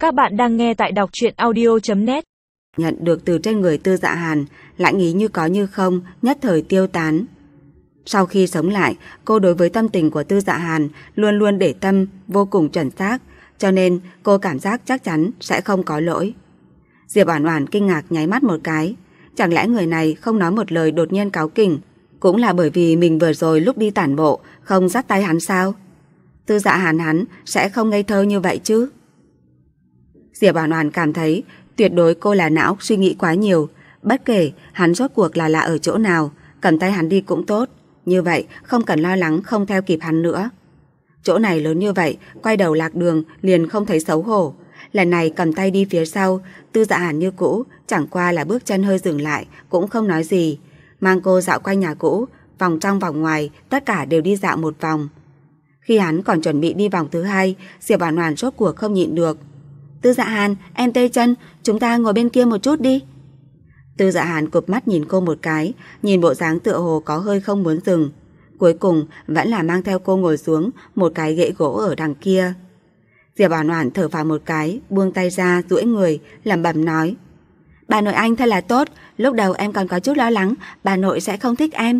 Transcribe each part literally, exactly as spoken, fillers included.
Các bạn đang nghe tại đọc truyện audio chấm net. Nhận được từ trên người Tư Dạ Hàn, lãnh ý như có như không, nhất thời tiêu tán. Sau khi sống lại, cô đối với tâm tình của Tư Dạ Hàn luôn luôn để tâm vô cùng chuẩn xác, cho nên cô cảm giác chắc chắn sẽ không có lỗi. Diệp Oản Oản kinh ngạc nháy mắt một cái, chẳng lẽ người này không nói một lời đột nhiên cáu kỉnh, cũng là bởi vì mình vừa rồi lúc đi tản bộ không dắt tay hắn sao? Tư Dạ Hàn hắn sẽ không ngây thơ như vậy chứ? Diệp Oản Oản cảm thấy tuyệt đối cô là não suy nghĩ quá nhiều, bất kể hắn rốt cuộc là lạ ở chỗ nào, cầm tay hắn đi cũng tốt, như vậy không cần lo lắng không theo kịp hắn nữa. Chỗ này lớn như vậy, quay đầu lạc đường liền không thấy xấu hổ. Lần này cầm tay đi phía sau, Tư Dạ Hàn như cũ, chẳng qua là bước chân hơi dừng lại, cũng không nói gì, mang cô dạo quanh nhà cũ, vòng trong vòng ngoài, tất cả đều đi dạo một vòng. Khi hắn còn chuẩn bị đi vòng thứ hai, Diệp Oản Oản rốt cuộc không nhịn được. Tư Dạ Hàn, em tê chân, chúng ta ngồi bên kia một chút đi. Tư Dạ Hàn cụp mắt nhìn cô một cái, nhìn bộ dáng tựa hồ có hơi không muốn dừng. Cuối cùng vẫn là mang theo cô ngồi xuống một cái ghế gỗ ở đằng kia. Diệp Oản Oản thở phào một cái, buông tay ra, duỗi người, lẩm bẩm nói: "Bà nội anh thật là tốt, lúc đầu em còn có chút lo lắng bà nội sẽ không thích em."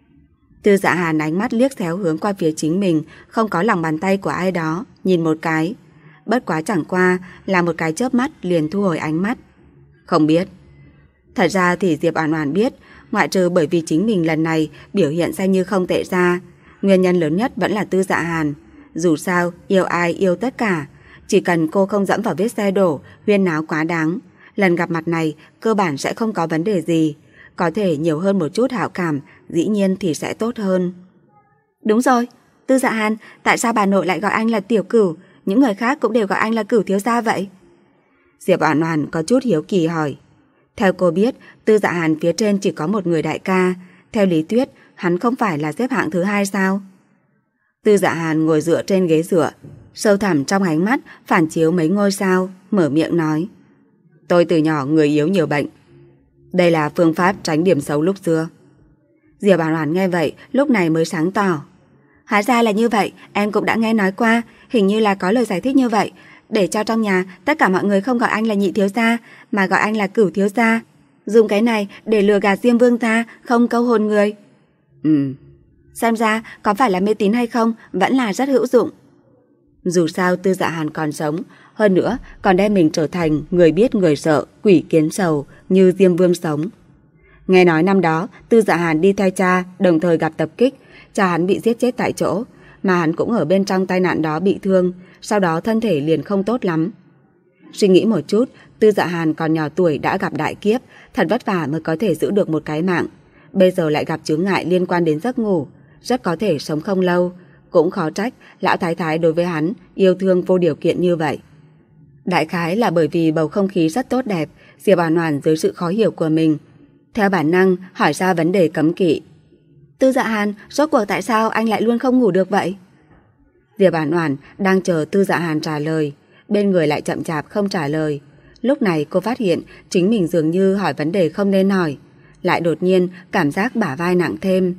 Tư Dạ Hàn ánh mắt liếc xéo hướng qua phía chính mình, không có lòng bàn tay của ai đó, nhìn một cái. Bất quá chẳng qua là một cái chớp mắt liền thu hồi ánh mắt. Không biết. Thật ra thì Diệp Oản Oản biết, ngoại trừ bởi vì chính mình lần này biểu hiện xem như không tệ ra, nguyên nhân lớn nhất vẫn là Tư Dạ Hàn. Dù sao, yêu ai yêu tất cả, chỉ cần cô không dẫm vào vết xe đổ, huyên náo quá đáng, lần gặp mặt này cơ bản sẽ không có vấn đề gì, có thể nhiều hơn một chút hảo cảm, dĩ nhiên thì sẽ tốt hơn. Đúng rồi, Tư Dạ Hàn, tại sao bà nội lại gọi anh là Tiểu Cửu, những người khác cũng đều gọi anh là Cửu thiếu gia vậy? Diệp Oản Oản có chút hiếu kỳ hỏi. Theo cô biết, Tư Dạ Hàn phía trên chỉ có một người đại ca, theo lý thuyết hắn không phải là xếp hạng thứ hai sao? Tư Dạ Hàn ngồi dựa trên ghế dựa, sâu thẳm trong ánh mắt phản chiếu mấy ngôi sao, mở miệng nói: "Tôi từ nhỏ người yếu nhiều bệnh. Đây là phương pháp tránh điểm xấu lúc xưa." Diệp Oản Oản nghe vậy, lúc này mới sáng tỏ. Hóa ra là như vậy, em cũng đã nghe nói qua, hình như là có lời giải thích như vậy, để cho trong nhà tất cả mọi người không gọi anh là Nhị thiếu gia, mà gọi anh là Cửu thiếu gia, dùng cái này để lừa gạt Diêm Vương gia, không câu hồn người. Ừ, xem ra có phải là mê tín hay không, vẫn là rất hữu dụng. Dù sao Tư Dạ Hàn còn sống, hơn nữa còn đem mình trở thành người biết người sợ, quỷ kiến sầu như Diêm Vương sống. Nghe nói năm đó Tư Dạ Hàn đi theo cha, đồng thời gặp tập kích, cha hắn bị giết chết tại chỗ, mà hắn cũng ở bên trong tai nạn đó bị thương, sau đó thân thể liền không tốt lắm. Suy nghĩ một chút, Tư Dạ Hàn còn nhỏ tuổi đã gặp đại kiếp, thật vất vả mới có thể giữ được một cái mạng, bây giờ lại gặp chướng ngại liên quan đến giấc ngủ, rất có thể sống không lâu, cũng khó trách lão thái thái đối với hắn yêu thương vô điều kiện như vậy. Đại khái là bởi vì bầu không khí rất tốt đẹp, Diệp Oản Oản dưới sự khó hiểu của mình, theo bản năng hỏi ra vấn đề cấm kỵ. Tư Dạ Hàn, rốt cuộc tại sao anh lại luôn không ngủ được vậy? Diệp Oản Oản đang chờ Tư Dạ Hàn trả lời, bên người lại chậm chạp không trả lời. Lúc này cô phát hiện chính mình dường như hỏi vấn đề không nên hỏi, lại đột nhiên cảm giác bả vai nặng thêm.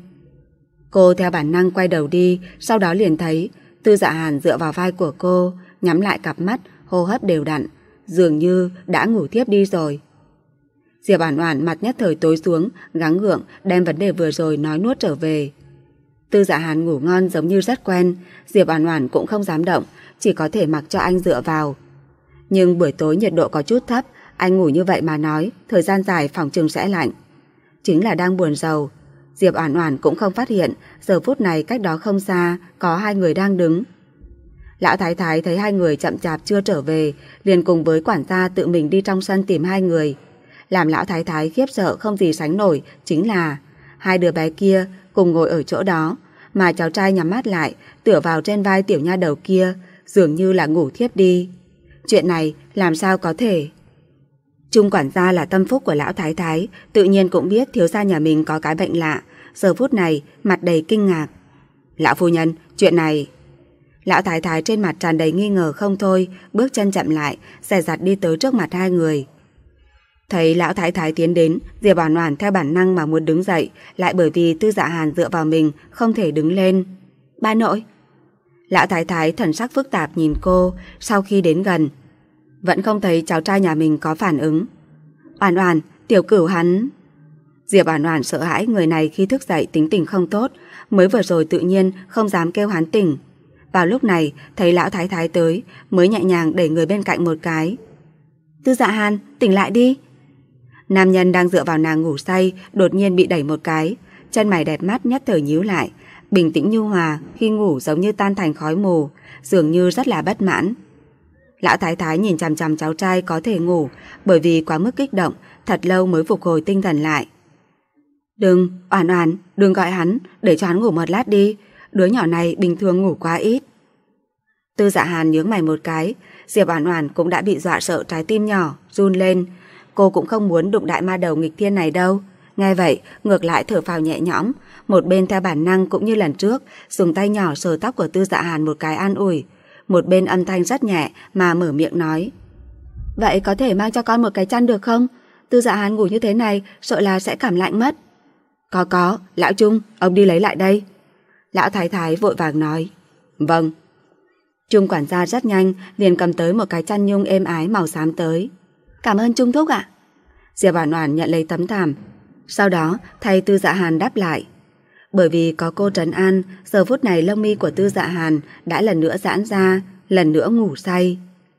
Cô theo bản năng quay đầu đi, sau đó liền thấy Tư Dạ Hàn dựa vào vai của cô, nhắm lại cặp mắt, hô hấp đều đặn, dường như đã ngủ thiếp đi rồi. Diệp Oản Oản mặt nhất thời tối xuống, gắng gượng đem vấn đề vừa rồi nói nuốt trở về. Tư Dạ Hàn ngủ ngon giống như rất quen, Diệp Oản Oản cũng không dám động, chỉ có thể mặc cho anh dựa vào. Nhưng buổi tối nhiệt độ có chút thấp, anh ngủ như vậy mà nói, thời gian dài phòng chừng sẽ lạnh. Chính là đang buồn rầu, Diệp Oản Oản cũng không phát hiện, giờ phút này cách đó không xa có hai người đang đứng. Lão thái thái thấy hai người chậm chạp chưa trở về, liền cùng với quản gia tự mình đi trong sân tìm hai người. Làm lão thái thái khiếp sợ không gì sánh nổi chính là hai đứa bé kia cùng ngồi ở chỗ đó, mà cháu trai nhắm mắt lại, tựa vào trên vai tiểu nha đầu kia, dường như là ngủ thiếp đi. Chuyện này làm sao có thể? Trung quản gia là tâm phúc của lão thái thái, tự nhiên cũng biết thiếu gia nhà mình có cái bệnh lạ, giờ phút này mặt đầy kinh ngạc. Lão phu nhân, chuyện này... Lão thái thái trên mặt tràn đầy nghi ngờ không thôi, bước chân chậm lại, dè dặt đi tới trước mặt hai người. Thấy lão thái thái tiến đến, Diệp Oản Oản theo bản năng mà muốn đứng dậy, lại bởi vì Tư Dạ Hàn dựa vào mình không thể đứng lên. Ba nội. Lão thái thái thần sắc phức tạp nhìn cô, sau khi đến gần. Vẫn không thấy cháu trai nhà mình có phản ứng. Oản Oản, Tiểu Cửu hắn... Diệp Oản Oản sợ hãi người này khi thức dậy tính tình không tốt, mới vừa rồi tự nhiên không dám kêu hắn tỉnh. Vào lúc này thấy lão thái thái tới, mới nhẹ nhàng đẩy người bên cạnh một cái. Tư Dạ Hàn, tỉnh lại đi. Nam nhân đang dựa vào nàng ngủ say đột nhiên bị đẩy một cái, chân mày đẹp mắt nhất thời nhíu lại, bình tĩnh nhu hòa, khi ngủ giống như tan thành khói mù, dường như rất là bất mãn. Lão thái thái nhìn chằm chằm cháu trai có thể ngủ, bởi vì quá mức kích động, thật lâu mới phục hồi tinh thần lại. Đừng, Oản Oản, đừng gọi hắn, để cho hắn ngủ một lát đi, đứa nhỏ này bình thường ngủ quá ít. Tư Dạ Hàn nhướng mày một cái, Diệp Oản Oản cũng đã bị dọa sợ trái tim nhỏ run lên, cô cũng không muốn đụng đại ma đầu nghịch thiên này đâu. Nghe vậy, ngược lại thở phào nhẹ nhõm, một bên theo bản năng cũng như lần trước, dùng tay nhỏ sờ tóc của Tư Dạ Hàn một cái an ủi, một bên âm thanh rất nhẹ mà mở miệng nói. Vậy có thể mang cho con một cái chăn được không? Tư Dạ Hàn ngủ như thế này, sợ là sẽ cảm lạnh mất. Có có, lão Trung, ông đi lấy lại đây. Lão thái thái vội vàng nói. Vâng. Trung quản gia rất nhanh liền cầm tới một cái chăn nhung êm ái màu xám tới. Cảm ơn Trung thúc ạ. Diệp Oản Oản nhận lấy tấm thảm, sau đó thay Tư Dạ Hàn đáp lại. Bởi vì có cô trấn an, giờ phút này lông mi của Tư Dạ Hàn đã lần nữa giãn ra, lần nữa ngủ say.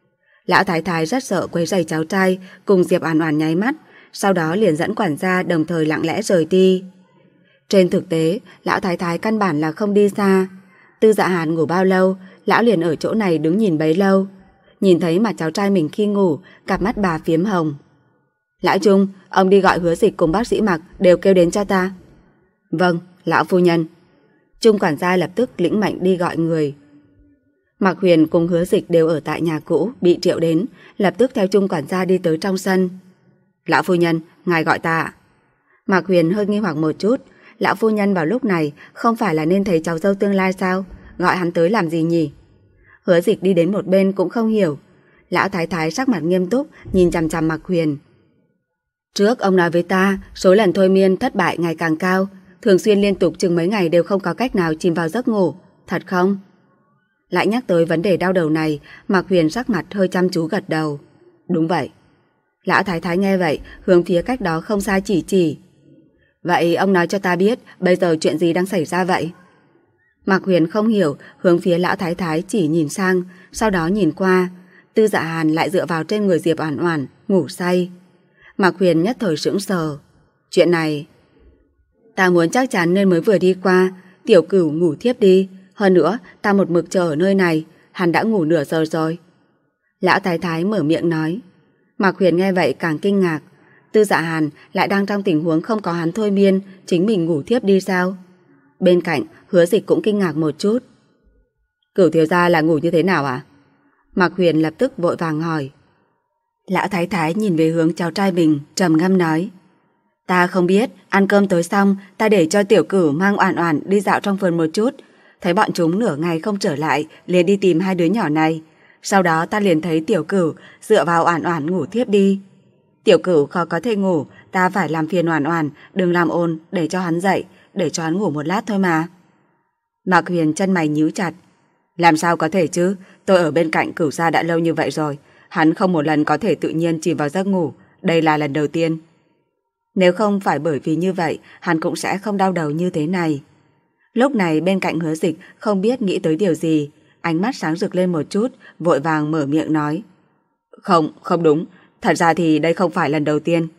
Lão thái thái rất sợ quấy rầy cháu trai, cùng Diệp Oản Oản nháy mắt, sau đó liền dẫn quản gia đồng thời lặng lẽ rời đi. Trên thực tế, lão thái thái căn bản là không đi xa. Tư Dạ Hàn ngủ bao lâu, lão liền ở chỗ này đứng nhìn bấy lâu. Nhìn thấy mặt cháu trai mình khi ngủ, cặp mắt bà phiếm hồng. Lão Trung, ông đi gọi Hứa Dịch cùng bác sĩ Mặc đều kêu đến cho ta. Vâng, lão phu nhân. Trung quản gia lập tức lĩnh mệnh đi gọi người. Mạc Huyền cùng Hứa Dịch đều ở tại nhà cũ, bị triệu đến, lập tức theo Trung quản gia đi tới trong sân. Lão phu nhân, ngài gọi ta ạ. Mạc Huyền hơi nghi hoặc một chút, lão phu nhân vào lúc này không phải là nên thấy cháu dâu tương lai sao, gọi hắn tới làm gì nhỉ? Hứa Dịch đi đến một bên cũng không hiểu. Lão thái thái sắc mặt nghiêm túc nhìn chằm chằm Mạc Huyền. Trước ông nói với ta, số lần thôi miên thất bại ngày càng cao, thường xuyên liên tục chừng mấy ngày đều không có cách nào chìm vào giấc ngủ, thật không? Lại nhắc tới vấn đề đau đầu này, Mạc Huyền sắc mặt hơi chăm chú gật đầu. Đúng vậy. Lão thái thái nghe vậy, hướng phía cách đó không xa chỉ chỉ. Vậy ông nói cho ta biết, bây giờ chuyện gì đang xảy ra vậy? Mạc Huyền không hiểu, hướng phía lão thái thái chỉ nhìn sang, sau đó nhìn qua. Tư Dạ Hàn lại dựa vào trên người Diệp Oản Oản, ngủ say. Mạc Huyền nhất thời sững sờ. Chuyện này... Ta muốn chắc chắn nên mới vừa đi qua, Tiểu Cửu ngủ thiếp đi. Hơn nữa, ta một mực chờ ở nơi này, hắn đã ngủ nửa giờ rồi. Lão thái thái mở miệng nói. Mạc Huyền nghe vậy càng kinh ngạc. Tư Dạ Hàn lại đang trong tình huống không có hắn thôi miên, chính mình ngủ thiếp đi sao? Bên cạnh, Hứa Dịch cũng kinh ngạc một chút. Cửu thiếu gia là ngủ như thế nào à? Mạc Huyền lập tức vội vàng hỏi. Lão thái thái nhìn về hướng cháu trai mình, trầm ngâm nói. Ta không biết, ăn cơm tối xong, ta để cho Tiểu Cửu mang Oản Oản đi dạo trong vườn một chút. Thấy bọn chúng nửa ngày không trở lại, liền đi tìm hai đứa nhỏ này. Sau đó ta liền thấy Tiểu Cửu dựa vào Oản Oản ngủ thiếp đi. Tiểu Cửu khó có thể ngủ, ta phải làm phiền Oản Oản, đừng làm ồn, để cho hắn dậy, để cho hắn ngủ một lát thôi mà. Mạc Huyền chân mày nhíu chặt. Làm sao có thể chứ, tôi ở bên cạnh Cửu gia đã lâu như vậy rồi, hắn không một lần có thể tự nhiên chìm vào giấc ngủ, đây là lần đầu tiên. Nếu không phải bởi vì như vậy, hắn cũng sẽ không đau đầu như thế này. Lúc này bên cạnh Hứa Dịch không biết nghĩ tới điều gì, ánh mắt sáng rực lên một chút, vội vàng mở miệng nói. Không, không đúng, thật ra thì đây không phải lần đầu tiên.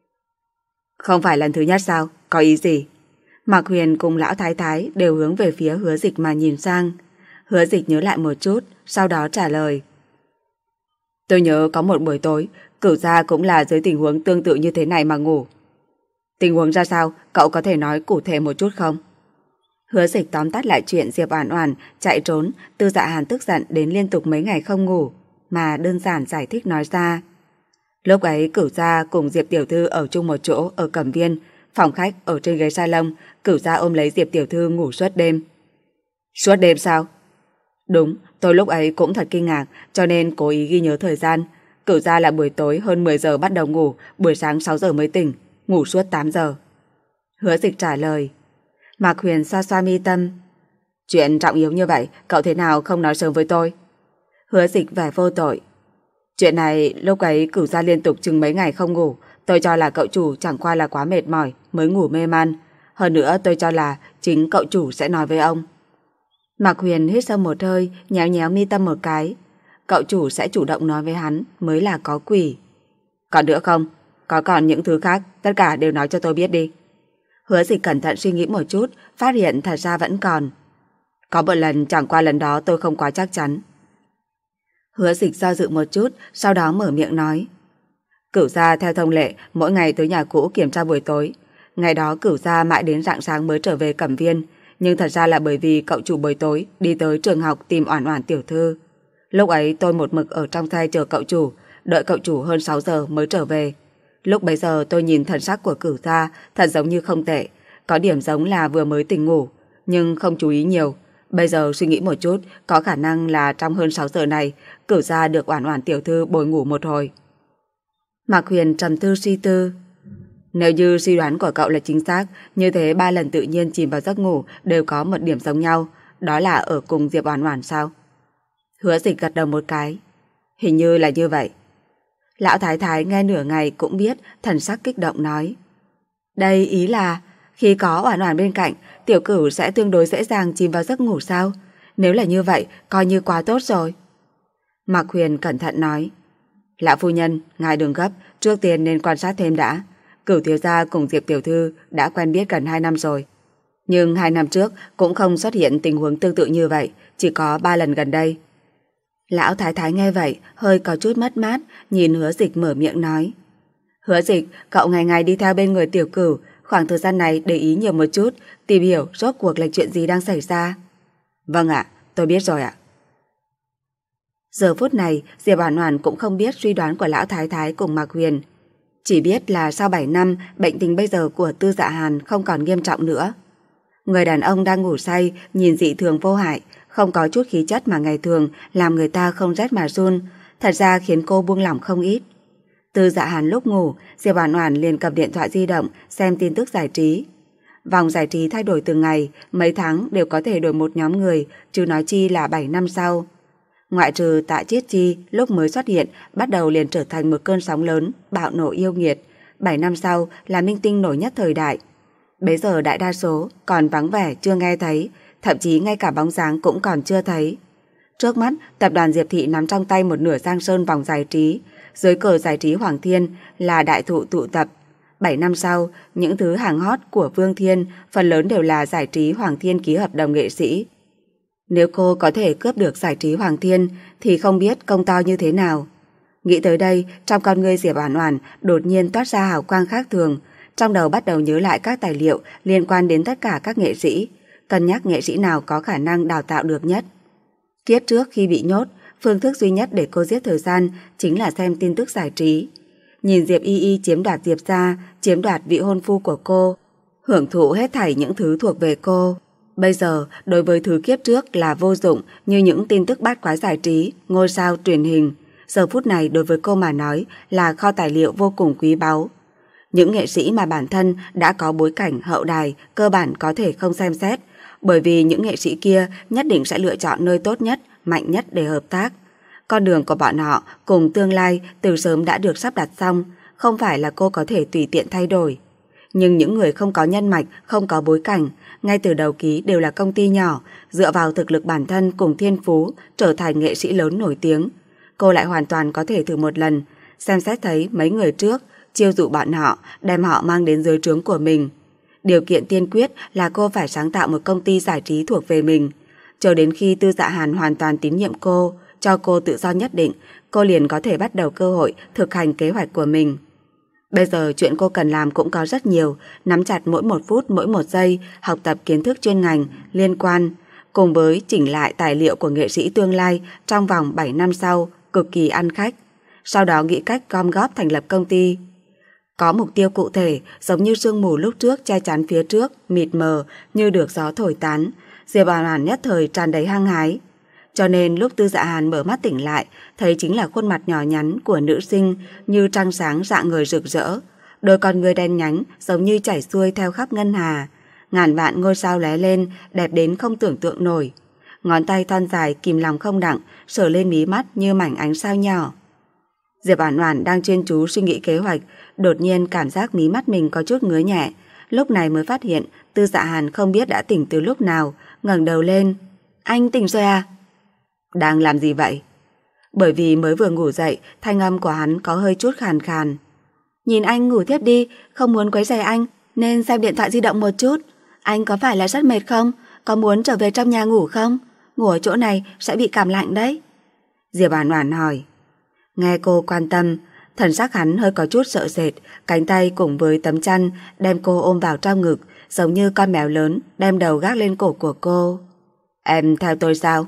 Không phải lần thứ nhất sao, có ý gì? Mạc Huyền cùng lão thái thái đều hướng về phía Hứa Dịch mà nhìn sang. Hứa Dịch nhớ lại một chút, sau đó trả lời. Tôi nhớ có một buổi tối, Cửu gia cũng là dưới tình huống tương tự như thế này mà ngủ. Tình huống ra sao, cậu có thể nói cụ thể một chút không? Hứa Dịch tóm tắt lại chuyện Diệp Oản Oản chạy trốn, Tư Dạ Hàn tức giận đến liên tục mấy ngày không ngủ, mà đơn giản giải thích nói ra. Lúc ấy Cửu gia cùng Diệp tiểu thư ở chung một chỗ ở Cẩm Viên, phòng khách ở trên ghế salon, Cửu gia ôm lấy Diệp tiểu thư ngủ suốt đêm. Suốt đêm sao? Đúng, tôi lúc ấy cũng thật kinh ngạc, cho nên cố ý ghi nhớ thời gian. Cửu gia là buổi tối hơn mười giờ bắt đầu ngủ, buổi sáng sáu giờ mới tỉnh, ngủ suốt tám giờ. Hứa Dịch trả lời. Mạc Huyền xoa xoa mi tâm. Chuyện trọng yếu như vậy, cậu thế nào không nói sớm với tôi? Hứa Dịch vẻ vô tội. Chuyện này lúc ấy Cửu gia liên tục chừng mấy ngày không ngủ. Tôi cho là cậu chủ chẳng qua là quá mệt mỏi mới ngủ mê man. Hơn nữa tôi cho là chính cậu chủ sẽ nói với ông. Mạc Huyền hít sâu một hơi, nhéo nhéo mi tâm một cái. Cậu chủ sẽ chủ động nói với hắn mới là có quỷ. Còn nữa không? Có còn những thứ khác, tất cả đều nói cho tôi biết đi. Hứa Dịch cẩn thận suy nghĩ một chút, phát hiện thật ra vẫn còn. Có một lần, chẳng qua lần đó tôi không quá chắc chắn. Hứa Dịch do dự một chút, sau đó mở miệng nói. Cửu gia theo thông lệ, mỗi ngày tới nhà cũ kiểm tra buổi tối. Ngày đó Cửu gia mãi đến rạng sáng mới trở về Cẩm Viên, nhưng thật ra là bởi vì cậu chủ buổi tối đi tới trường học tìm Oản Oản tiểu thư. Lúc ấy tôi một mực ở trong xe chờ cậu chủ, đợi cậu chủ hơn sáu giờ mới trở về. Lúc bấy giờ tôi nhìn thần sắc của Cửu gia thật giống như không tệ, có điểm giống là vừa mới tỉnh ngủ, nhưng không chú ý nhiều. Bây giờ suy nghĩ một chút, có khả năng là trong hơn sáu giờ này, Cửu gia được Oản Oản tiểu thư bồi ngủ một hồi. Mạc Huyền trầm tư suy tư. Nếu như suy đoán của cậu là chính xác, như thế ba lần tự nhiên chìm vào giấc ngủ đều có một điểm giống nhau, đó là ở cùng Diệp Oản Oản sao? Hứa Dịch gật đầu một cái. Hình như là như vậy. Lão Thái Thái nghe nửa ngày cũng biết, thần sắc kích động nói. Đây ý là khi có Oản Oản bên cạnh, tiểu Cửu sẽ tương đối dễ dàng chìm vào giấc ngủ sao? Nếu là như vậy, coi như quá tốt rồi. Mạc Huyền cẩn thận nói. Lão phu nhân, ngài đừng gấp, trước tiên nên quan sát thêm đã. Cửu thiếu gia cùng Diệp tiểu thư đã quen biết gần hai năm rồi. Nhưng hai năm trước cũng không xuất hiện tình huống tương tự như vậy, chỉ có ba lần gần đây. Lão Thái Thái nghe vậy, hơi có chút mất mát, nhìn Hứa Dịch mở miệng nói. Hứa Dịch, cậu ngày ngày đi theo bên người tiểu Cửu, khoảng thời gian này để ý nhiều một chút, tìm hiểu rốt cuộc là chuyện gì đang xảy ra. Vâng ạ, tôi biết rồi ạ. Giờ phút này, Diệp Oản Oản cũng không biết suy đoán của Lão Thái Thái cùng Mạc Huyền. Chỉ biết là sau bảy năm, bệnh tình bây giờ của Tư Dạ Hàn không còn nghiêm trọng nữa. Người đàn ông đang ngủ say, nhìn dị thường vô hại, không có chút khí chất mà ngày thường làm người ta không rét mà run, thật ra khiến cô buông lỏng không ít. Tư Dạ Hàn lúc ngủ, Diệp Oản Oản liền cầm điện thoại di động xem tin tức giải trí. Vòng giải trí thay đổi từng ngày, mấy tháng đều có thể đổi một nhóm người, chứ nói chi là bảy năm sau. Ngoại trừ Tạ Chiết Chi lúc mới xuất hiện, bắt đầu liền trở thành một cơn sóng lớn, bạo nổ yêu nghiệt. Bảy năm sau là minh tinh nổi nhất thời đại. Bấy giờ đại đa số còn vắng vẻ chưa nghe thấy, thậm chí ngay cả bóng dáng cũng còn chưa thấy. Trước mắt, tập đoàn Diệp Thị nắm trong tay một nửa Giang Sơn vòng giải trí, dưới cờ giải trí Hoàng Thiên là đại thụ tụ tập. Bảy năm sau, những thứ hàng hot của Vương Thiên phần lớn đều là giải trí Hoàng Thiên ký hợp đồng nghệ sĩ. Nếu cô có thể cướp được giải trí Hoàng Thiên thì không biết công to như thế nào. Nghĩ tới đây, trong con ngươi Diệp Oản Oản đột nhiên toát ra hào quang khác thường, trong đầu bắt đầu nhớ lại các tài liệu liên quan đến tất cả các nghệ sĩ, cân nhắc nghệ sĩ nào có khả năng đào tạo được nhất. Kiếp trước khi bị nhốt, phương thức duy nhất để cô giết thời gian chính là xem tin tức giải trí. Nhìn Diệp Y Y chiếm đoạt Diệp gia, chiếm đoạt vị hôn phu của cô, hưởng thụ hết thảy những thứ thuộc về cô. Bây giờ, đối với thứ kiếp trước là vô dụng như những tin tức bát quái giải trí, ngôi sao truyền hình, giờ phút này đối với cô mà nói là kho tài liệu vô cùng quý báu. Những nghệ sĩ mà bản thân đã có bối cảnh hậu đài cơ bản có thể không xem xét, bởi vì những nghệ sĩ kia nhất định sẽ lựa chọn nơi tốt nhất, mạnh nhất để hợp tác. Con đường của bọn họ cùng tương lai từ sớm đã được sắp đặt xong, không phải là cô có thể tùy tiện thay đổi. Nhưng những người không có nhân mạch, không có bối cảnh, ngay từ đầu ký đều là công ty nhỏ, dựa vào thực lực bản thân cùng thiên phú trở thành nghệ sĩ lớn nổi tiếng. Cô lại hoàn toàn có thể thử một lần, xem xét thấy mấy người trước, chiêu dụ bọn họ, đem họ mang đến dưới trướng của mình. Điều kiện tiên quyết là cô phải sáng tạo một công ty giải trí thuộc về mình. Cho đến khi Tư Dạ Hàn hoàn toàn tín nhiệm cô, cho cô tự do nhất định, cô liền có thể bắt đầu cơ hội thực hành kế hoạch của mình. Bây giờ chuyện cô cần làm cũng có rất nhiều, nắm chặt mỗi một phút mỗi một giây, học tập kiến thức chuyên ngành, liên quan, cùng với chỉnh lại tài liệu của nghệ sĩ tương lai trong vòng bảy năm sau, cực kỳ ăn khách. Sau đó nghĩ cách gom góp thành lập công ty. Có mục tiêu cụ thể, giống như sương mù lúc trước che chắn phía trước, mịt mờ như được gió thổi tán, Diệp Oản Oản nhất thời tràn đầy hăng hái. Cho nên lúc Tư Dạ Hàn mở mắt tỉnh lại, thấy chính là khuôn mặt nhỏ nhắn của nữ sinh như trăng sáng rạng ngời rực rỡ, đôi con ngươi đen nhánh giống như chảy xuôi theo khắp ngân hà, ngàn vạn ngôi sao lóe lên, đẹp đến không tưởng tượng nổi. Ngón tay thon dài kìm lòng không đặng sờ lên mí mắt như mảnh ánh sao nhỏ. Diệp Oản Oản đang chuyên chú suy nghĩ kế hoạch, đột nhiên cảm giác mí mắt mình có chút ngứa nhẹ, lúc này mới phát hiện Tư Dạ Hàn không biết đã tỉnh từ lúc nào, ngẩng đầu lên. Anh tỉnh rồi à? Đang làm gì vậy? Bởi vì mới vừa ngủ dậy, thanh âm của hắn có hơi chút khàn khàn. Nhìn anh ngủ tiếp đi, không muốn quấy rầy anh, nên xem điện thoại di động một chút. Anh có phải là rất mệt không? Có muốn trở về trong nhà ngủ không? Ngủ ở chỗ này sẽ bị cảm lạnh đấy. Diệp Oản Oản hỏi. Nghe cô quan tâm, thần sắc hắn hơi có chút sợ sệt, cánh tay cùng với tấm chăn đem cô ôm vào trong ngực, giống như con mèo lớn đem đầu gác lên cổ của cô. Em theo tôi sao?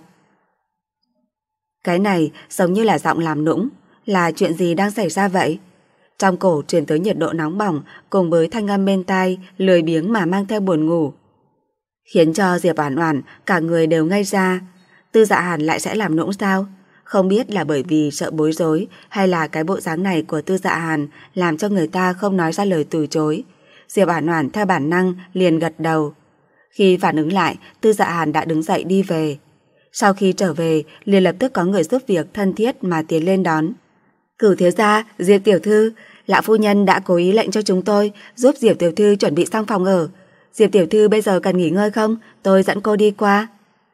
Cái này giống như là giọng làm nũng. Là chuyện gì đang xảy ra vậy? Trong cổ truyền tới nhiệt độ nóng bỏng cùng với thanh âm bên tai lười biếng mà mang theo buồn ngủ, khiến cho Diệp Oản Oản cả người đều ngây ra. Tư Dạ Hàn lại sẽ làm nũng sao? Không biết là bởi vì sợ bối rối hay là cái bộ dáng này của Tư Dạ Hàn làm cho người ta không nói ra lời từ chối. Diệp Oản Oản theo bản năng liền gật đầu. Khi phản ứng lại, Tư Dạ Hàn đã đứng dậy đi về. Sau khi trở về, liền lập tức có người giúp việc thân thiết mà tiến lên đón. Cửu thiếu gia, Diệp tiểu thư, lão phu nhân đã cố ý lệnh cho chúng tôi giúp Diệp tiểu thư chuẩn bị xong phòng ở. Diệp tiểu thư bây giờ cần nghỉ ngơi không? Tôi dẫn cô đi qua.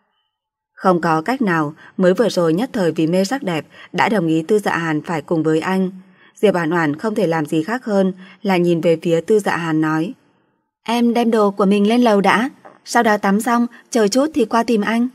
Không có cách nào, mới vừa rồi nhất thời vì mê sắc đẹp đã đồng ý Tư Dạ Hàn phải cùng với anh. Diệp Oản Oản không thể làm gì khác hơn là nhìn về phía Tư Dạ Hàn nói: Em đem đồ của mình lên lầu đã, sau đó tắm xong, chờ chút thì qua tìm anh.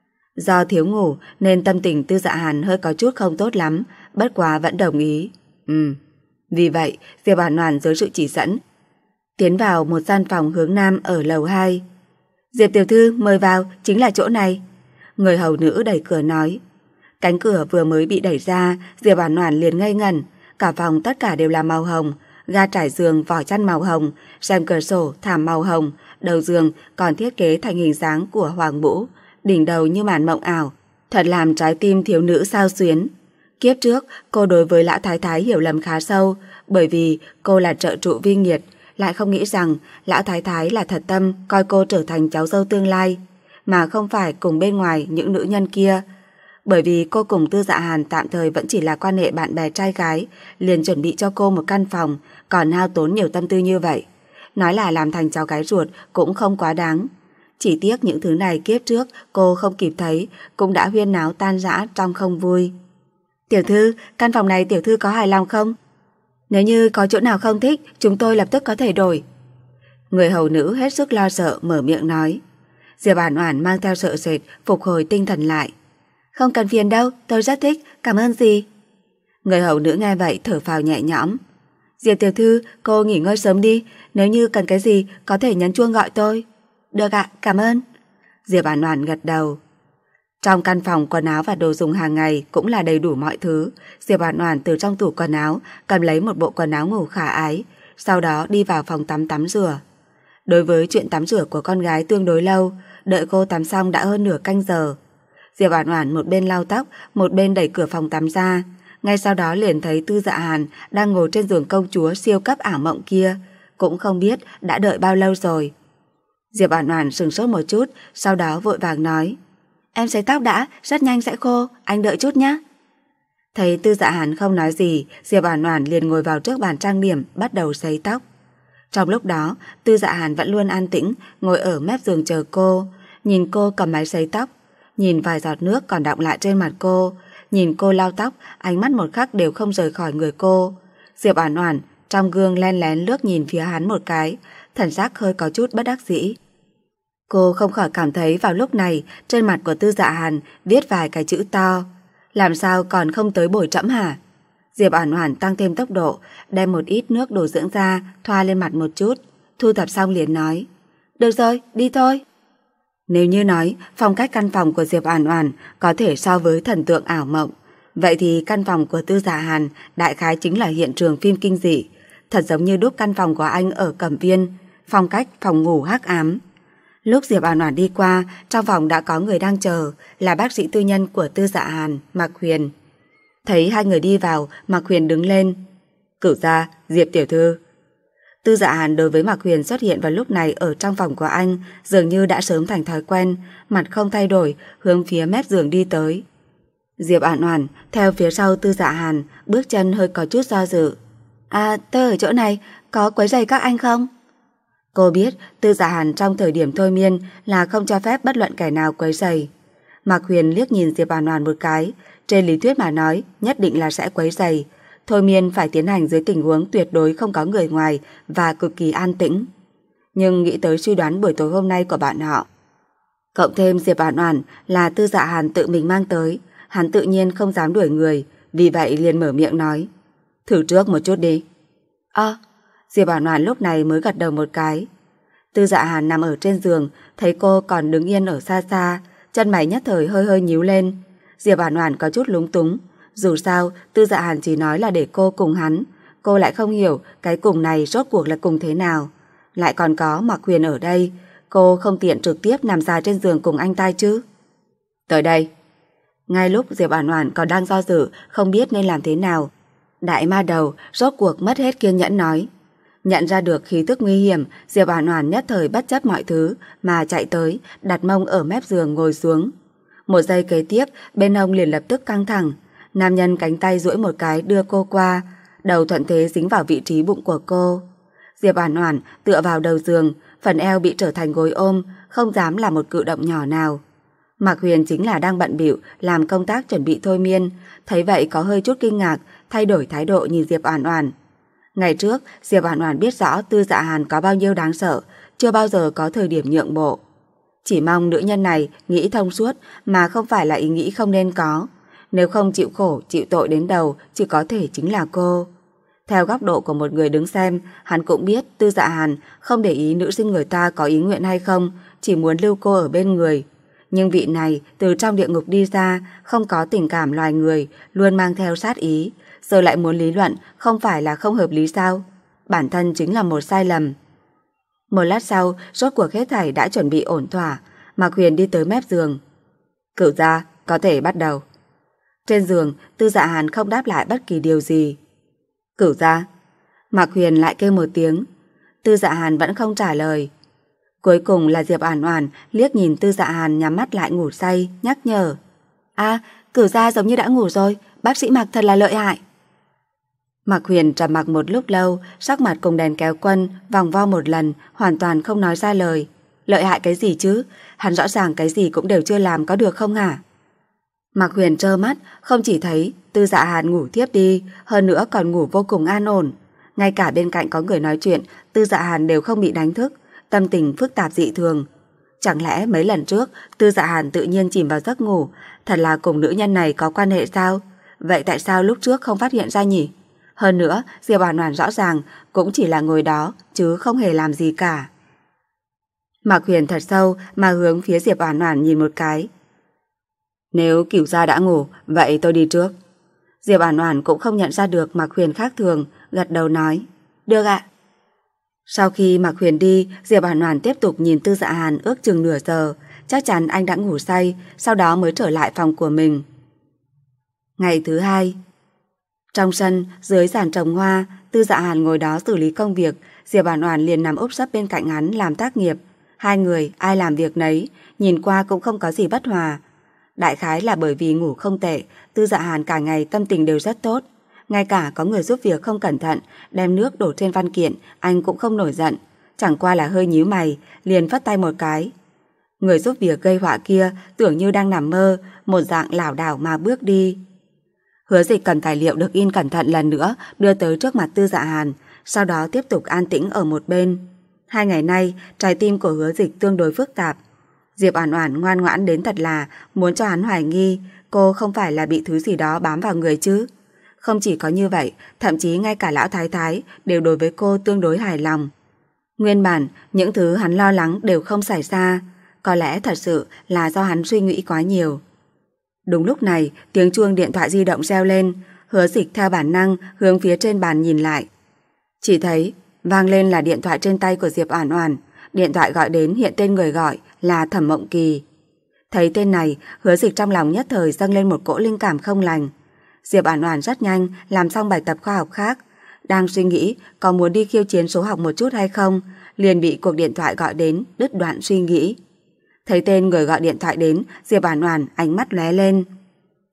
Do thiếu ngủ nên tâm tình Tư Dạ Hàn hơi có chút không tốt lắm, bất quá vẫn đồng ý. Ừ. Vì vậy, Diệp Oản Oản dưới sự chỉ dẫn tiến vào một gian phòng hướng nam ở lầu hai. Diệp tiểu thư mời vào, chính là chỗ này. Người hầu nữ đẩy cửa nói. Cánh cửa vừa mới bị đẩy ra, Diệp Oản Oản liền ngây ngẩn. Cả phòng tất cả đều là màu hồng, ga trải giường vỏ chăn màu hồng, rèm cửa sổ thảm màu hồng, đầu giường còn thiết kế thành hình dáng của hoàng mũ, đỉnh đầu như màn mộng ảo, thật làm trái tim thiếu nữ xao xuyến. Kiếp trước, cô đối với lão thái thái hiểu lầm khá sâu, bởi vì cô là trợ trụ Vi Nghiệt, lại không nghĩ rằng lão thái thái là thật tâm coi cô trở thành cháu dâu tương lai, mà không phải cùng bên ngoài những nữ nhân kia. Bởi vì cô cùng Tư Dạ Hàn tạm thời vẫn chỉ là quan hệ bạn bè trai gái, liền chuẩn bị cho cô một căn phòng, còn hao tốn nhiều tâm tư như vậy. Nói là làm thành cháu gái ruột cũng không quá đáng. Chỉ tiếc những thứ này kiếp trước cô không kịp thấy, cũng đã huyên náo tan rã trong không vui. Tiểu thư, căn phòng này tiểu thư có hài lòng không? Nếu như có chỗ nào không thích, chúng tôi lập tức có thể đổi. Người hầu nữ hết sức lo sợ mở miệng nói. Diệp Oản Oản mang theo sợ sệt phục hồi tinh thần lại. Không cần phiền đâu, tôi rất thích, cảm ơn gì. Người hầu nữ nghe vậy thở phào nhẹ nhõm. Diệp tiểu thư, cô nghỉ ngơi sớm đi, nếu như cần cái gì có thể nhấn chuông gọi tôi. Được ạ, cảm ơn. Diệp Oản Oản gật đầu. Trong căn phòng quần áo và đồ dùng hàng ngày cũng là đầy đủ mọi thứ. Diệp Oản Oản từ trong tủ quần áo cầm lấy một bộ quần áo ngủ khả ái, sau đó đi vào phòng tắm tắm rửa. Đối với chuyện tắm rửa của con gái tương đối lâu, đợi cô tắm xong đã hơn nửa canh giờ. Diệp Oản Oản một bên lau tóc, một bên đẩy cửa phòng tắm ra. Ngay sau đó liền thấy Tư Dạ Hàn đang ngồi trên giường công chúa siêu cấp ảo mộng kia, cũng không biết đã đợi bao lâu rồi. Diệp Oản Oản sững sốt một chút, sau đó vội vàng nói: Em sấy tóc đã, rất nhanh sẽ khô, anh đợi chút nhé. Thấy Tư Dạ Hàn không nói gì, Diệp Oản Oản liền ngồi vào trước bàn trang điểm bắt đầu sấy tóc. Trong lúc đó, Tư Dạ Hàn vẫn luôn an tĩnh ngồi ở mép giường chờ cô, nhìn cô cầm máy sấy tóc, nhìn vài giọt nước còn đọng lại trên mặt cô, nhìn cô lau tóc, ánh mắt một khắc đều không rời khỏi người cô. Diệp Oản Oản trong gương len lén lướt nhìn phía hắn một cái, thần sắc hơi có chút bất đắc dĩ. Cô không khỏi cảm thấy vào lúc này trên mặt của Tư Dạ Hàn viết vài cái chữ to. Làm sao còn không tới bồi trẫm hả? Diệp Oản Oản tăng thêm tốc độ, đem một ít nước đồ dưỡng da thoa lên mặt một chút, thu thập xong liền nói: Được rồi, đi thôi. Nếu như nói phong cách căn phòng của Diệp Oản Oản có thể so với thần tượng ảo mộng, vậy thì căn phòng của Tư Dạ Hàn đại khái chính là hiện trường phim kinh dị, thật giống như đúc căn phòng của anh ở Cẩm Viên, phong cách phòng ngủ hắc ám. Lúc Diệp Oản Oản đi qua, trong phòng đã có người đang chờ, là bác sĩ tư nhân của Tư Dạ Hàn, Mạc Huyền. Thấy hai người đi vào, Mạc Huyền đứng lên. Cửu gia, Diệp tiểu thư. Tư Dạ Hàn đối với Mạc Huyền xuất hiện vào lúc này ở trong phòng của anh dường như đã sớm thành thói quen, mặt không thay đổi, hướng phía mép giường đi tới. Diệp Oản Oản theo phía sau Tư Dạ Hàn, bước chân hơi có chút do dự. À, tôi ở chỗ này, có quấy rầy các anh không? Cô biết Tư Dạ Hàn trong thời điểm thôi miên là không cho phép bất luận kẻ nào quấy rầy. Mạc Huyền liếc nhìn Diệp Oản Oản một cái, trên lý thuyết mà nói, nhất định là sẽ quấy rầy. Thôi miên phải tiến hành dưới tình huống tuyệt đối không có người ngoài và cực kỳ an tĩnh. Nhưng nghĩ tới suy đoán buổi tối hôm nay của bạn họ, cộng thêm Diệp Oản Oản là Tư Dạ Hàn tự mình mang tới, hắn tự nhiên không dám đuổi người, vì vậy liền mở miệng nói, thử trước một chút đi. Ơ, Diệp Oản Oản lúc này mới gật đầu một cái. Tư Dạ Hàn nằm ở trên giường, thấy cô còn đứng yên ở xa xa, chân mày nhất thời hơi hơi nhíu lên. Diệp Oản Oản có chút lúng túng, dù sao Tư Dạ Hàn chỉ nói là để cô cùng hắn, cô lại không hiểu cái cùng này rốt cuộc là cùng thế nào. Lại còn có Mạc Huyền ở đây, cô không tiện trực tiếp nằm dài trên giường cùng anh ta chứ. Tới đây. Ngay lúc Diệp Oản Oản còn đang do dự, không biết nên làm thế nào, đại ma đầu rốt cuộc mất hết kiên nhẫn nói. Nhận ra được khí tức nguy hiểm, Diệp Oản Oản nhất thời bất chấp mọi thứ mà chạy tới, đặt mông ở mép giường ngồi xuống. Một giây kế tiếp, bên hông liền lập tức căng thẳng. Nam nhân cánh tay duỗi một cái đưa cô qua, đầu thuận thế dính vào vị trí bụng của cô. Diệp Oản Oản tựa vào đầu giường, phần eo bị trở thành gối ôm, không dám làm một cử động nhỏ nào. Mạc Huyền chính là đang bận bịu làm công tác chuẩn bị thôi miên, thấy vậy có hơi chút kinh ngạc, thay đổi thái độ nhìn Diệp Oản Oản. Ngày trước, Diệp Oản Oản biết rõ Tư Dạ Hàn có bao nhiêu đáng sợ, chưa bao giờ có thời điểm nhượng bộ. Chỉ mong nữ nhân này nghĩ thông suốt mà không phải là ý nghĩ không nên có. Nếu không chịu khổ, chịu tội đến đầu, chỉ có thể chính là cô. Theo góc độ của một người đứng xem, hắn cũng biết Tư Dạ Hàn không để ý nữ sinh người ta có ý nguyện hay không, chỉ muốn lưu cô ở bên người. Nhưng vị này từ trong địa ngục đi ra, không có tình cảm loài người, luôn mang theo sát ý, giờ lại muốn lý luận, không phải là không hợp lý sao? Bản thân chính là một sai lầm. Một lát sau, rốt cuộc hết thảy đã chuẩn bị ổn thỏa, Mạc Huyền đi tới mép giường. Cửu gia, có thể bắt đầu. Trên giường, Tư Dạ Hàn không đáp lại bất kỳ điều gì. Cửu gia. Mạc Huyền lại kêu một tiếng. Tư Dạ Hàn vẫn không trả lời. Cuối cùng là Diệp Oản Oản liếc nhìn Tư Dạ Hàn nhắm mắt lại ngủ say, nhắc nhở. À, Cửu gia giống như đã ngủ rồi, bác sĩ Mạc thật là lợi hại. Mạc Huyền trầm mặc một lúc lâu, sắc mặt cùng đèn kéo quân vòng vo một lần, hoàn toàn không nói ra lời. Lợi hại cái gì chứ? Hắn rõ ràng cái gì cũng đều chưa làm, có được không hả? Mạc Huyền trơ mắt, không chỉ thấy Tư Dạ Hàn ngủ thiếp đi, hơn nữa còn ngủ vô cùng an ổn. Ngay cả bên cạnh có người nói chuyện, Tư Dạ Hàn đều không bị đánh thức, tâm tình phức tạp dị thường. Chẳng lẽ mấy lần trước Tư Dạ Hàn tự nhiên chìm vào giấc ngủ, thật là cùng nữ nhân này có quan hệ sao? Vậy tại sao lúc trước không phát hiện ra nhỉ? Hơn nữa, Diệp Oản Oản rõ ràng cũng chỉ là ngồi đó, chứ không hề làm gì cả. Mạc Huyền thật sâu mà hướng phía Diệp Oản Oản nhìn một cái. Nếu Cửu gia đã ngủ, vậy tôi đi trước. Diệp Oản Oản cũng không nhận ra được Mạc Huyền khác thường, gật đầu nói, được ạ. Sau khi Mạc Huyền đi, Diệp Oản Oản tiếp tục nhìn Tư Dạ Hàn ước chừng nửa giờ, chắc chắn anh đã ngủ say, sau đó mới trở lại phòng của mình. Ngày thứ hai, trong sân, dưới giàn trồng hoa, Tư Dạ Hàn ngồi đó xử lý công việc, Diệp Oản Oản liền nằm úp sấp bên cạnh hắn làm tác nghiệp. Hai người ai làm việc nấy, nhìn qua cũng không có gì bất hòa. Đại khái là bởi vì ngủ không tệ, Tư Dạ Hàn cả ngày tâm tình đều rất tốt. Ngay cả có người giúp việc không cẩn thận, đem nước đổ trên văn kiện, anh cũng không nổi giận. Chẳng qua là hơi nhíu mày, liền phất tay một cái. Người giúp việc gây họa kia tưởng như đang nằm mơ, một dạng lảo đảo mà bước đi. Hứa Dịch cầm tài liệu được in cẩn thận lần nữa đưa tới trước mặt Tư Dạ Hàn, sau đó tiếp tục an tĩnh ở một bên. Hai ngày nay, trái tim của Hứa Dịch tương đối phức tạp. Diệp Oản Oản ngoan ngoãn đến thật là muốn cho hắn hoài nghi cô không phải là bị thứ gì đó bám vào người chứ. Không chỉ có như vậy, thậm chí ngay cả lão thái thái đều đối với cô tương đối hài lòng. Nguyên bản, những thứ hắn lo lắng đều không xảy ra, có lẽ thật sự là do hắn suy nghĩ quá nhiều. Đúng lúc này, tiếng chuông điện thoại di động reo lên, Hứa Dịch theo bản năng hướng phía trên bàn nhìn lại. Chỉ thấy vang lên là điện thoại trên tay của Diệp Oản Oản, điện thoại gọi đến hiện tên người gọi là Thẩm Mộng Kỳ. Thấy tên này, Hứa Dịch trong lòng nhất thời dâng lên một cỗ linh cảm không lành. Diệp Oản Oản rất nhanh làm xong bài tập khoa học khác, đang suy nghĩ có muốn đi khiêu chiến số học một chút hay không, liền bị cuộc điện thoại gọi đến, đứt đoạn suy nghĩ. Thấy tên người gọi điện thoại đến, Diệp Oản Oản ánh mắt lóe lên.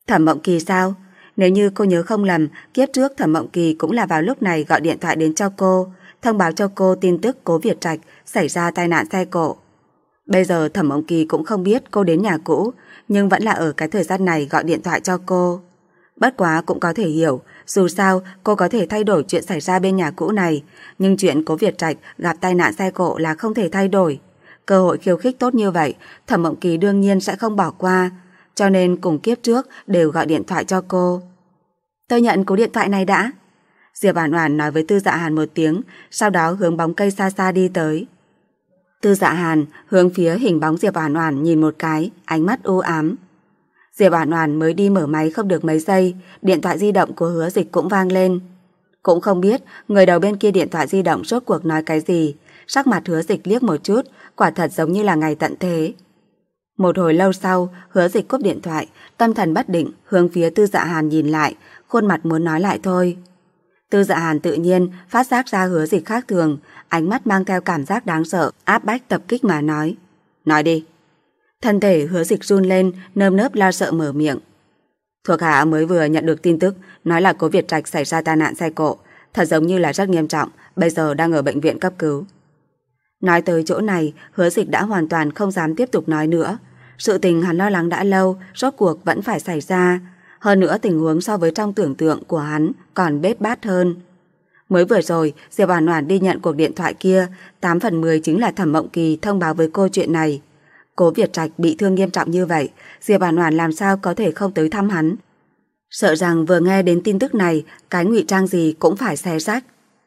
Thẩm Mộng Kỳ sao? Nếu như cô nhớ không lầm, kiếp trước Thẩm Mộng Kỳ cũng là vào lúc này gọi điện thoại đến cho cô, thông báo cho cô tin tức Cố Việt Trạch xảy ra tai nạn xe cộ. Bây giờ Thẩm Mộng Kỳ cũng không biết cô đến nhà cũ, nhưng vẫn là ở cái thời gian này gọi điện thoại cho cô. Bất quá cũng có thể hiểu, dù sao cô có thể thay đổi chuyện xảy ra bên nhà cũ này, nhưng chuyện Cố Việt Trạch gặp tai nạn xe cộ là không thể thay đổi. Cơ hội khiêu khích tốt như vậy, Thẩm Mộng Kỳ đương nhiên sẽ không bỏ qua, cho nên cùng kiếp trước đều gọi điện thoại cho cô. Tôi nhận cú điện thoại này đã. Diệp Oản Oản nói với Tư Dạ Hàn một tiếng, sau đó hướng bóng cây xa xa đi tới. Tư Dạ Hàn hướng phía hình bóng Diệp Oản Oản nhìn một cái, ánh mắt u ám. Diệp Oản Oản mới đi mở máy không được mấy giây, điện thoại di động của Hứa Dịch cũng vang lên. Cũng không biết người đầu bên kia điện thoại di động rốt cuộc nói cái gì, sắc mặt Hứa Dịch liếc một chút, quả thật giống như là ngày tận thế. Một hồi lâu sau, Hứa Dịch cúp điện thoại, tâm thần bất định, hướng phía Tư Dạ Hàn nhìn lại, khuôn mặt muốn nói lại thôi. Tư Dạ Hàn tự nhiên phát giác ra Hứa Dịch khác thường, ánh mắt mang theo cảm giác đáng sợ, áp bách tập kích mà nói. Nói đi. Thân thể Hứa Dịch run lên, nơm nớp lo sợ mở miệng. Thuộc hạ mới vừa nhận được tin tức, nói là Cố Việt Trạch xảy ra tai nạn xe cộ, thật giống như là rất nghiêm trọng, bây giờ đang ở bệnh viện cấp cứu. Nói tới chỗ này, Hứa Dịch đã hoàn toàn không dám tiếp tục nói nữa. Sự tình hắn lo lắng đã lâu, rốt cuộc vẫn phải xảy ra. Hơn nữa tình huống so với trong tưởng tượng của hắn còn bết bát hơn. Mới vừa rồi, Diệp Oản Oản đi nhận cuộc điện thoại kia, tám phần mười chính là Thẩm Mộng Kỳ thông báo với cô chuyện này. Cố Việt Trạch bị thương nghiêm trọng như vậy, Diệp Oản Oản làm sao có thể không tới thăm hắn. Sợ rằng vừa nghe đến tin tức này, cái ngụy trang gì cũng phải xé rách.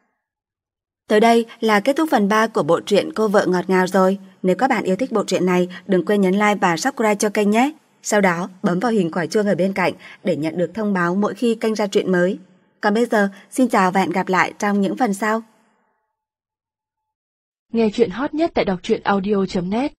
Tới đây là kết thúc phần ba của bộ truyện Cô Vợ Ngọt Ngào rồi. Nếu các bạn yêu thích bộ truyện này, đừng quên nhấn like và subscribe cho kênh nhé. Sau đó, bấm vào hình quả chuông ở bên cạnh để nhận được thông báo mỗi khi kênh ra truyện mới. Còn bây giờ, xin chào và hẹn gặp lại trong những phần sau. Nghe truyện hot nhất tại đọc truyện audio chấm net.